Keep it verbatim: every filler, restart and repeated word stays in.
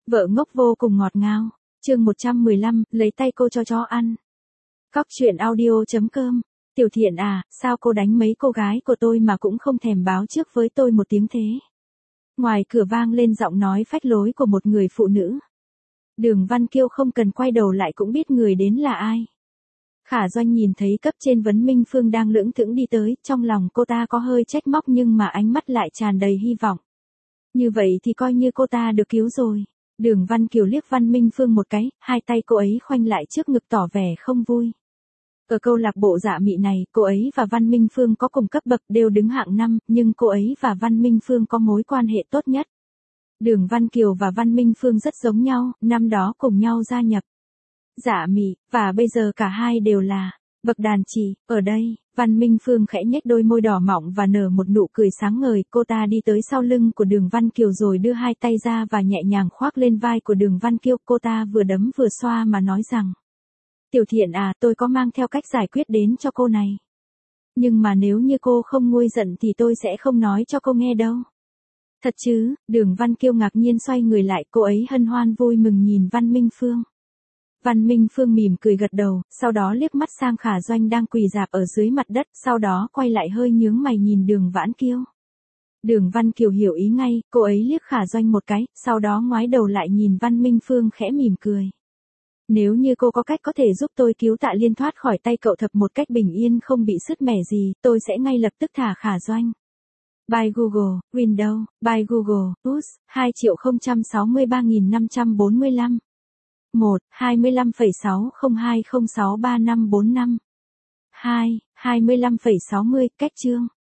Vợ ngốc vô cùng ngọt ngào. Chương một trăm mười lăm, lấy tay cô cho chó ăn. Cóc truyện audio chấm com. Tiểu Thiện à, sao cô đánh mấy cô gái của tôi mà cũng không thèm báo trước với tôi một tiếng thế? Ngoài cửa vang lên giọng nói phách lối của một người phụ nữ. Đường Văn Kiêu không cần quay đầu lại cũng biết người đến là ai. Khả Doanh nhìn thấy cấp trên Vấn Minh Phương đang lững thững đi tới, trong lòng cô ta có hơi trách móc nhưng mà ánh mắt lại tràn đầy hy vọng. Như vậy thì coi như cô ta được cứu rồi. Đường Văn Kiều liếc Văn Minh Phương một cái, hai tay cô ấy khoanh lại trước ngực tỏ vẻ không vui. Ở câu lạc bộ Dạ Mị này, cô ấy và Văn Minh Phương có cùng cấp bậc đều đứng hạng năm, nhưng cô ấy và Văn Minh Phương có mối quan hệ tốt nhất. Đường Văn Kiều và Văn Minh Phương rất giống nhau, năm đó cùng nhau gia nhập Dạ Mị, và bây giờ cả hai đều là bậc đàn chị. Ở đây, Văn Minh Phương khẽ nhếch đôi môi đỏ mọng và nở một nụ cười sáng ngời. Cô ta đi tới sau lưng của Đường Văn Kiều rồi đưa hai tay ra và nhẹ nhàng khoác lên vai của Đường Văn Kiều. Cô ta vừa đấm vừa xoa mà nói rằng: Tiểu Thiện à, tôi có mang theo cách giải quyết đến cho cô này. Nhưng mà nếu như cô không nguôi giận thì tôi sẽ không nói cho cô nghe đâu. Thật chứ? Đường Văn Kiều ngạc nhiên xoay người lại, cô ấy hân hoan vui mừng nhìn Văn Minh Phương. Văn Minh Phương mỉm cười gật đầu, sau đó liếc mắt sang Khả Doanh đang quỳ rạp ở dưới mặt đất, sau đó quay lại hơi nhướng mày nhìn Đường Vãn Kiêu. Đường Văn Kiều hiểu ý ngay, cô ấy liếc Khả Doanh một cái, sau đó ngoái đầu lại nhìn Văn Minh Phương khẽ mỉm cười. Nếu như cô có cách có thể giúp tôi cứu Tạ Liên thoát khỏi tay cậu Thập một cách bình yên không bị sứt mẻ gì, tôi sẽ ngay lập tức thả Khả Doanh. By Google, Windows, by Google, U S, hai triệu không trăm sáu mươi ba nghìn năm trăm bốn mươi lăm. một, hai mươi lăm phẩy sáu không hai không sáu ba năm bốn năm. hai, hai mươi lăm phẩy sáu mươi, cách chương.